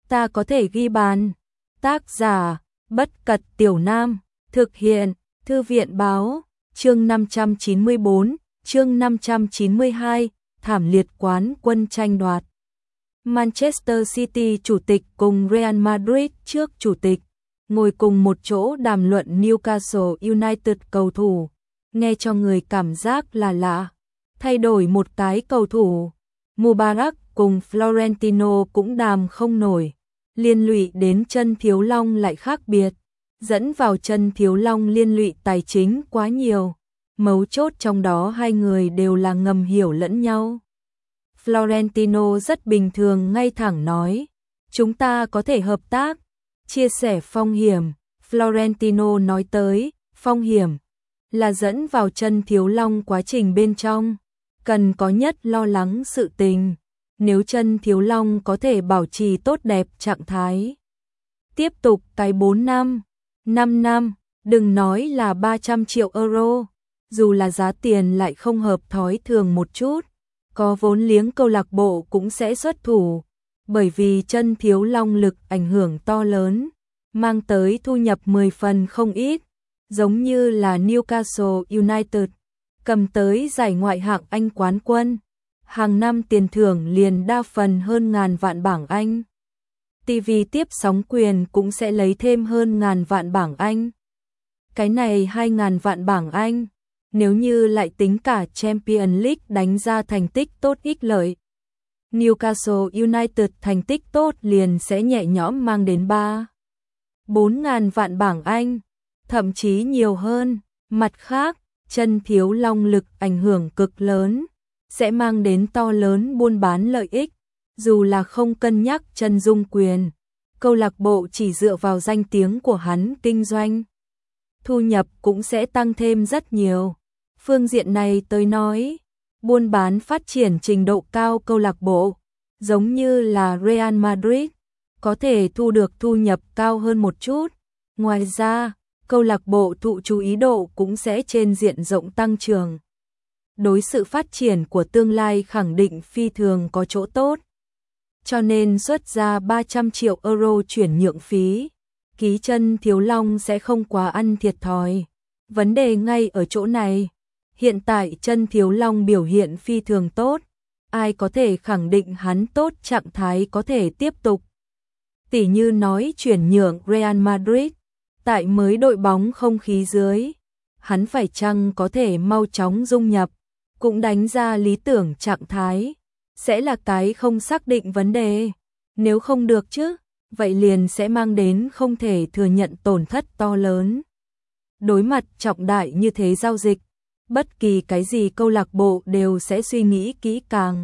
ta có thể ghi bàn. Tác giả, Bất Cật Tiểu Nam, thực hiện, Thư viện báo, chương 594, chương 592, thảm liệt quán quân tranh đoạt. Manchester City chủ tịch cùng Real Madrid trước chủ tịch, ngồi cùng một chỗ đàm luận Newcastle United cầu thủ, nghe cho người cảm giác là lạ. Thay đổi một cái cầu thủ, Mubarak cùng Florentino cũng đàm không nổi, liên lụy đến chân Thiếu Long lại khác biệt, dẫn vào chân Thiếu Long liên lụy tài chính quá nhiều, mấu chốt trong đó hai người đều là ngầm hiểu lẫn nhau. Florentino rất bình thường ngay thẳng nói, chúng ta có thể hợp tác, chia sẻ phong hiểm. Florentino nói tới, phong hiểm là dẫn vào chân Thiếu Long quá trình bên trong, cần có nhất lo lắng sự tình, nếu chân Thiếu Long có thể bảo trì tốt đẹp trạng thái. Tiếp tục cái 4 năm, 5 năm, đừng nói là 300 triệu euro, dù là giá tiền lại không hợp thói thường một chút, có vốn liếng câu lạc bộ cũng sẽ xuất thủ, bởi vì chân Thiếu Long lực ảnh hưởng to lớn, mang tới thu nhập 10 phần không ít, giống như là Newcastle United, cầm tới giải ngoại hạng Anh quán quân, hàng năm tiền thưởng liền đa phần hơn ngàn vạn bảng Anh. TV tiếp sóng quyền cũng sẽ lấy thêm hơn ngàn vạn bảng Anh. Cái này 2.000 vạn bảng Anh, nếu như lại tính cả Champions League đánh ra thành tích tốt ích lợi. Newcastle United thành tích tốt liền sẽ nhẹ nhõm mang đến 3-4 vạn bảng Anh, thậm chí nhiều hơn. Mặt khác, chân Thiếu Long lực ảnh hưởng cực lớn, sẽ mang đến to lớn buôn bán lợi ích, dù là không cân nhắc chân dung quyền, câu lạc bộ chỉ dựa vào danh tiếng của hắn kinh doanh, thu nhập cũng sẽ tăng thêm rất nhiều. Phương diện này tôi nói, buôn bán phát triển trình độ cao câu lạc bộ, giống như là Real Madrid, có thể thu được thu nhập cao hơn một chút. Ngoài ra, câu lạc bộ thụ chú ý độ cũng sẽ trên diện rộng tăng trưởng. Đối sự phát triển của tương lai khẳng định phi thường có chỗ tốt. Cho nên xuất ra 300 triệu euro chuyển nhượng phí, ký chân Thiếu Long sẽ không quá ăn thiệt thòi. Vấn đề ngay ở chỗ này, hiện tại chân Thiếu Long biểu hiện phi thường tốt, ai có thể khẳng định hắn tốt trạng thái có thể tiếp tục. Tỉ như nói chuyển nhượng Real Madrid, tại mới đội bóng không khí dưới, hắn phải chăng có thể mau chóng dung nhập, cũng đánh ra lý tưởng trạng thái, sẽ là cái không xác định vấn đề. Nếu không được chứ, vậy liền sẽ mang đến không thể thừa nhận tổn thất to lớn. Đối mặt trọng đại như thế giao dịch, bất kỳ cái gì câu lạc bộ đều sẽ suy nghĩ kỹ càng.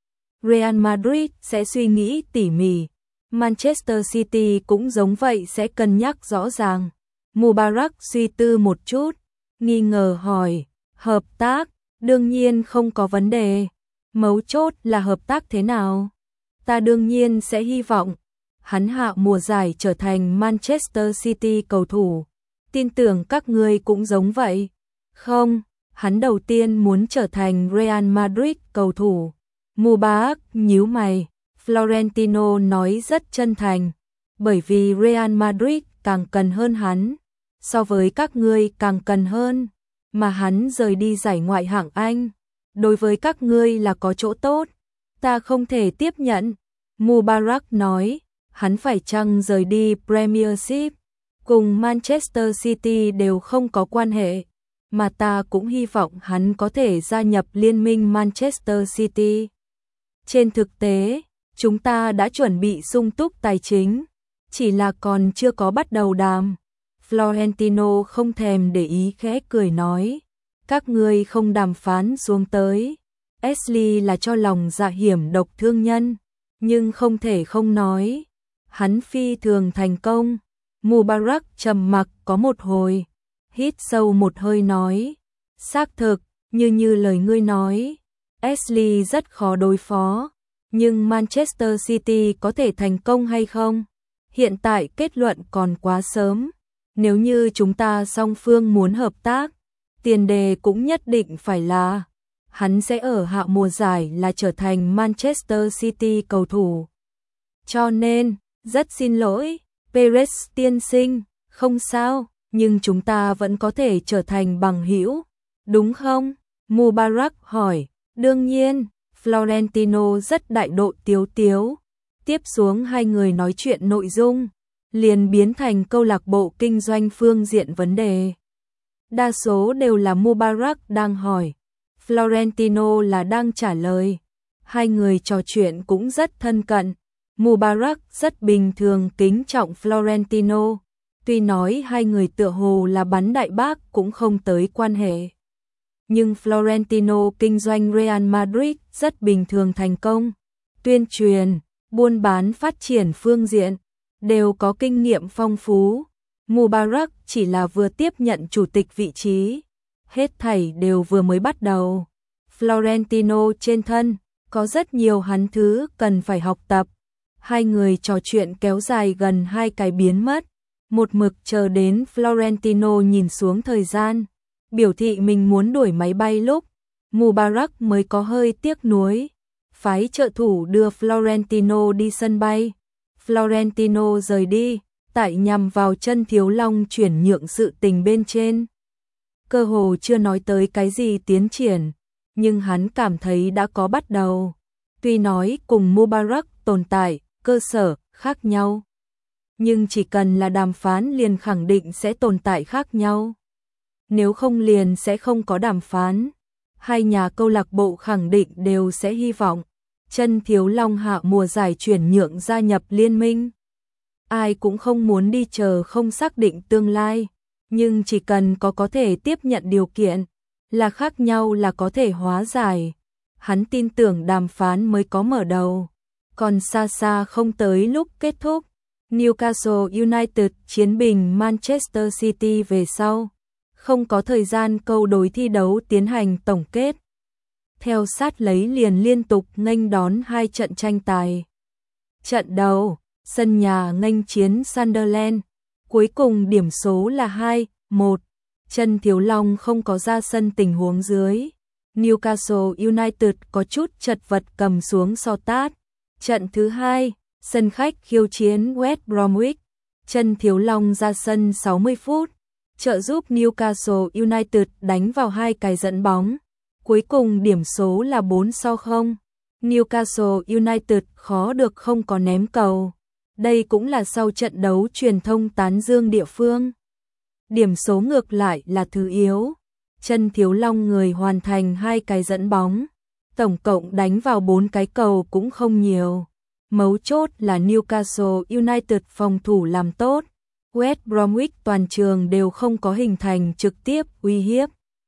Real Madrid sẽ suy nghĩ tỉ mỉ, Manchester City cũng giống vậy sẽ cân nhắc rõ ràng. Mubarak suy tư một chút, nghi ngờ hỏi, hợp tác, đương nhiên không có vấn đề, mấu chốt là hợp tác thế nào? Ta đương nhiên sẽ hy vọng, hắn hạ mùa giải trở thành Manchester City cầu thủ, tin tưởng các ngươi cũng giống vậy. Không, hắn đầu tiên muốn trở thành Real Madrid cầu thủ. Mubarak nhíu mày, Florentino nói rất chân thành, bởi vì Real Madrid càng cần hơn hắn, so với các ngươi càng cần hơn, mà hắn rời đi giải ngoại hạng Anh, đối với các ngươi là có chỗ tốt, ta không thể tiếp nhận. Mubarak nói, hắn phải chăng rời đi Premiership, cùng Manchester City đều không có quan hệ, mà ta cũng hy vọng hắn có thể gia nhập liên minh Manchester City. Trên thực tế, chúng ta đã chuẩn bị sung túc tài chính, chỉ là còn chưa có bắt đầu đàm. Florentino không thèm để ý khẽ cười nói, các ngươi không đàm phán xuống tới. Ashley là cho lòng dạ hiểm độc thương nhân, nhưng không thể không nói, hắn phi thường thành công. Mubarak trầm mặc có một hồi, hít sâu một hơi nói, xác thực, như lời ngươi nói, Ashley rất khó đối phó, nhưng Manchester City có thể thành công hay không? Hiện tại kết luận còn quá sớm, nếu như chúng ta song phương muốn hợp tác, tiền đề cũng nhất định phải là hắn sẽ ở hạ mùa giải là trở thành Manchester City cầu thủ. Cho nên, Rất xin lỗi, Perez tiên sinh, không sao, nhưng chúng ta vẫn có thể trở thành bằng hữu, đúng không? Mubarak hỏi, đương nhiên, Florentino rất đại độ tiếu tiếu. Tiếp xuống hai người nói chuyện nội dung, liền biến thành câu lạc bộ kinh doanh phương diện vấn đề. Đa số đều là Mubarak đang hỏi, Florentino là đang trả lời. Hai người trò chuyện cũng rất thân cận. Mubarak rất bình thường kính trọng Florentino, tuy nói hai người tựa hồ là bắn đại bác cũng không tới quan hệ. Nhưng Florentino kinh doanh Real Madrid rất bình thường thành công, tuyên truyền, buôn bán phát triển phương diện, đều có kinh nghiệm phong phú. Mubarak chỉ là vừa tiếp nhận chủ tịch vị trí, hết thảy đều vừa mới bắt đầu. Florentino trên thân, có rất nhiều hắn thứ cần phải học tập. Hai người trò chuyện kéo dài gần 2 cái biến mất, một mực chờ đến Florentino nhìn xuống thời gian, biểu thị mình muốn đuổi máy bay lúc, Mubarak mới có hơi tiếc nuối, phái trợ thủ đưa Florentino đi sân bay. Florentino rời đi, tại nhằm vào Chân Thiếu Long chuyển nhượng sự tình bên trên. Cơ hồ chưa nói tới cái gì tiến triển, nhưng hắn cảm thấy đã có bắt đầu. Tuy nói cùng Mubarak tồn tại cơ sở khác nhau, nhưng chỉ cần là đàm phán liền khẳng định sẽ tồn tại khác nhau. Nếu không liền sẽ không có đàm phán. Hai nhà câu lạc bộ khẳng định đều sẽ hy vọng Chân Thiếu Long hạ mùa giải chuyển nhượng gia nhập liên minh. Ai cũng không muốn đi chờ không xác định tương lai, nhưng chỉ cần có thể tiếp nhận điều kiện là khác nhau là có thể hóa giải. Hắn tin tưởng đàm phán mới có mở đầu, còn xa xa không tới lúc kết thúc. Newcastle United chiến bình Manchester City về sau, không có thời gian câu đối thi đấu tiến hành tổng kết. Theo sát lấy liền liên tục nghênh đón 2 trận tranh tài. Trận đầu, sân nhà nghênh chiến Sunderland, cuối cùng điểm số là 2-1. Chân Thiếu Long không có ra sân tình huống dưới, Newcastle United có chút chật vật cầm xuống so tát. Trận thứ hai, sân khách khiêu chiến West Bromwich, Chân Thiếu Long ra sân 60 phút, trợ giúp Newcastle United đánh vào 2 cái dẫn bóng. Cuối cùng điểm số là 4-0. Newcastle United khó được không có ném cầu. Đây cũng là sau trận đấu truyền thông tán dương địa phương. Điểm số ngược lại là thứ yếu. Chân Thiếu Long người hoàn thành 2 cái dẫn bóng, tổng cộng đánh vào 4 cái cầu cũng không nhiều. Mấu chốt là Newcastle United phòng thủ làm tốt, West Bromwich toàn trường đều không có hình thành trực tiếp uy hiếp.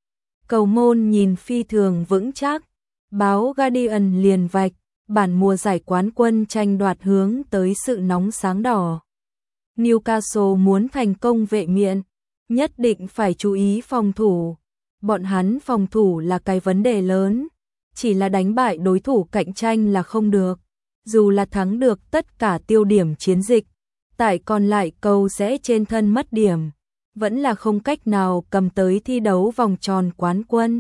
Cầu môn nhìn phi thường vững chắc. Báo Guardian liền vạch, bản mùa giải quán quân tranh đoạt hướng tới sự nóng sáng đỏ. Newcastle muốn thành công vệ miện, nhất định phải chú ý phòng thủ. Bọn hắn phòng thủ là cái vấn đề lớn, chỉ là đánh bại đối thủ cạnh tranh là không được. Dù là thắng được tất cả tiêu điểm chiến dịch, tại còn lại cầu sẽ trên thân mất điểm, vẫn là không cách nào cầm tới thi đấu vòng tròn quán quân.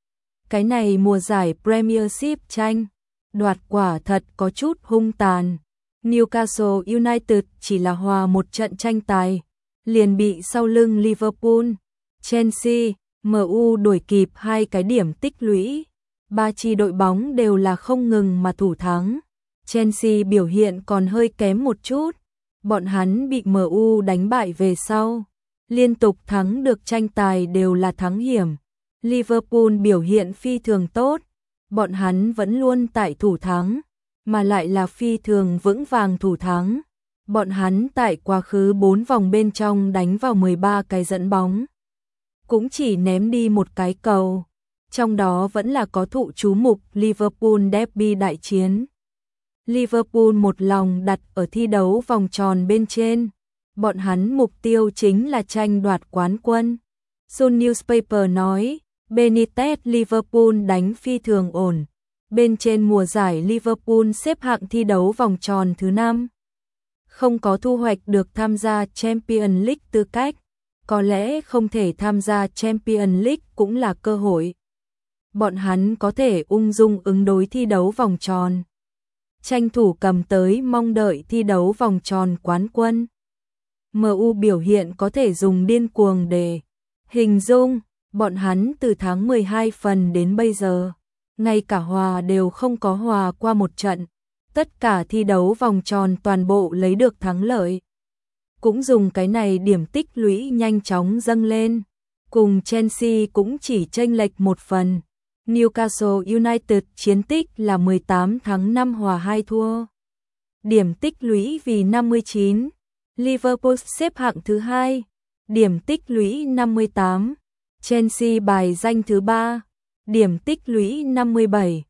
Cái này mùa giải Premiership tranh đoạt quả thật có chút hung tàn. Newcastle United chỉ là hòa một trận tranh tài, liền bị sau lưng Liverpool, Chelsea, MU đuổi kịp 2 cái điểm tích lũy. 3 chi đội bóng đều là không ngừng mà thủ thắng. Chelsea biểu hiện còn hơi kém một chút, bọn hắn bị MU đánh bại về sau, liên tục thắng được tranh tài đều là thắng hiểm. Liverpool biểu hiện phi thường tốt, bọn hắn vẫn luôn tại thủ thắng, mà lại là phi thường vững vàng thủ thắng. Bọn hắn tại quá khứ 4 vòng bên trong đánh vào 13 cái dẫn bóng, cũng chỉ ném đi một cái cầu, trong đó vẫn là có thụ chú mục Liverpool Derby đại chiến. Liverpool một lòng đặt ở thi đấu vòng tròn bên trên, bọn hắn mục tiêu chính là tranh đoạt quán quân. Sun Newspaper nói, Benitez Liverpool đánh phi thường ổn. Bên trên mùa giải Liverpool xếp hạng thi đấu vòng tròn thứ 5. Không có thu hoạch được tham gia Champions League tư cách, có lẽ không thể tham gia Champions League cũng là cơ hội. Bọn hắn có thể ung dung ứng đối thi đấu vòng tròn. tranh thủ cầm tới mong đợi thi đấu vòng tròn quán quân. MU biểu hiện có thể dùng điên cuồng để hình dung, bọn hắn từ tháng 12 phần đến bây giờ, ngay cả hòa đều không có hòa qua một trận, tất cả thi đấu vòng tròn toàn bộ lấy được thắng lợi. Cũng dùng cái này điểm tích lũy nhanh chóng dâng lên, cùng Chelsea cũng chỉ chênh lệch một phần. Newcastle United chiến tích là 18 thắng 5 hòa 2 thua. Điểm tích lũy vì 59. Liverpool xếp hạng thứ 2, điểm tích lũy 58. Chelsea bài danh thứ 3, điểm tích lũy 57.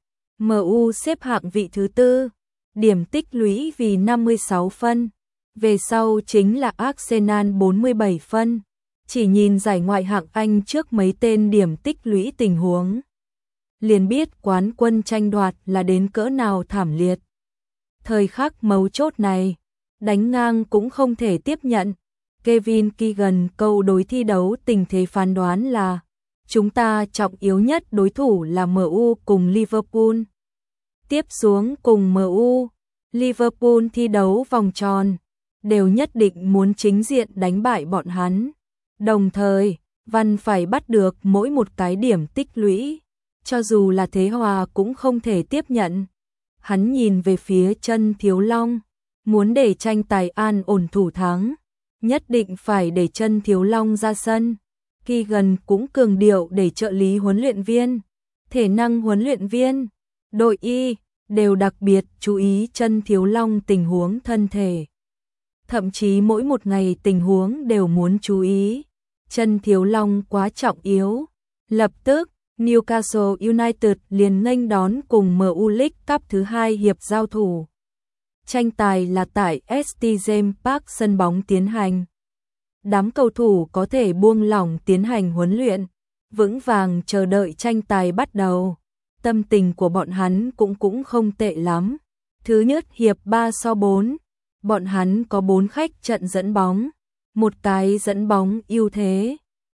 MU xếp hạng vị thứ 4, điểm tích lũy vì 56 phân. Về sau chính là Arsenal 47 phân. Chỉ nhìn giải ngoại hạng Anh trước mấy tên điểm tích lũy tình huống, liền biết quán quân tranh đoạt là đến cỡ nào thảm liệt. Thời khắc mấu chốt này, đánh ngang cũng không thể tiếp nhận. Kevin Keegan câu đối thi đấu tình thế phán đoán là chúng ta trọng yếu nhất đối thủ là MU cùng Liverpool. Tiếp xuống cùng MU, Liverpool thi đấu vòng tròn, đều nhất định muốn chính diện đánh bại bọn hắn. Đồng thời, Văn phải bắt được mỗi một cái điểm tích lũy, cho dù là thế hòa cũng không thể tiếp nhận. Hắn nhìn về phía Chân Thiếu Long, muốn để tranh tài an ổn thủ thắng, nhất định phải để Chân Thiếu Long ra sân. Keegan cũng cường điệu để trợ lý huấn luyện viên, thể năng huấn luyện viên, đội y đều đặc biệt chú ý Chân Thiếu Long tình huống thân thể. Thậm chí mỗi một ngày tình huống đều muốn chú ý. Chân Thiếu Long quá trọng yếu. Lập tức, Newcastle United liền nghênh đón cùng MU League Cup thứ 2 hiệp giao thủ. Tranh tài là tại St James Park sân bóng tiến hành. Đám cầu thủ có thể buông lỏng tiến hành huấn luyện, vững vàng chờ đợi tranh tài bắt đầu. Tâm tình của bọn hắn cũng không tệ lắm. Thứ nhất hiệp 3-4, bọn hắn có 4 khách trận dẫn bóng, một cái dẫn bóng ưu thế.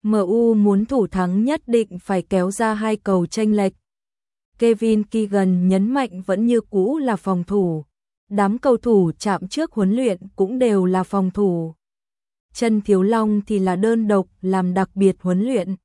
MU muốn thủ thắng nhất định phải kéo ra 2 cầu chênh lệch. Kevin Keegan nhấn mạnh vẫn như cũ là phòng thủ. Đám cầu thủ chạm trước huấn luyện cũng đều là phòng thủ. Chân Thiếu Long thì là đơn độc làm đặc biệt huấn luyện.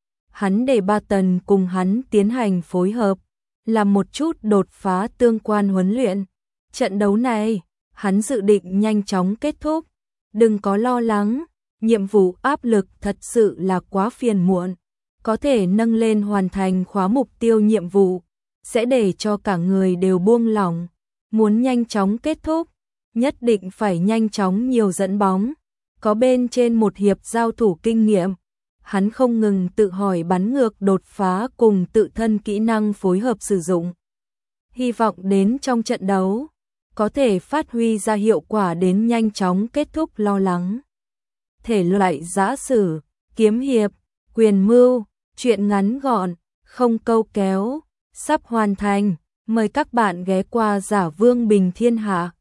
Hắn để Barton cùng hắn tiến hành phối hợp, làm một chút đột phá tương quan huấn luyện. Trận đấu này, hắn dự định nhanh chóng kết thúc. Đừng có lo lắng, nhiệm vụ áp lực thật sự là quá phiền muộn. Có thể nâng lên hoàn thành khóa mục tiêu nhiệm vụ, sẽ để cho cả người đều buông lỏng. Muốn nhanh chóng kết thúc, nhất định phải nhanh chóng nhiều dẫn bóng. Có bên trên một hiệp giao thủ kinh nghiệm, hắn không ngừng tự hỏi bắn ngược đột phá cùng tự thân kỹ năng phối hợp sử dụng. Hy vọng đến trong trận đấu, có thể phát huy ra hiệu quả đến nhanh chóng kết thúc lo lắng. Thể loại giã sử, kiếm hiệp, quyền mưu, truyện ngắn gọn, không câu kéo, sắp hoàn thành. Mời các bạn ghé qua Giả Vương Bình Thiên Hạ.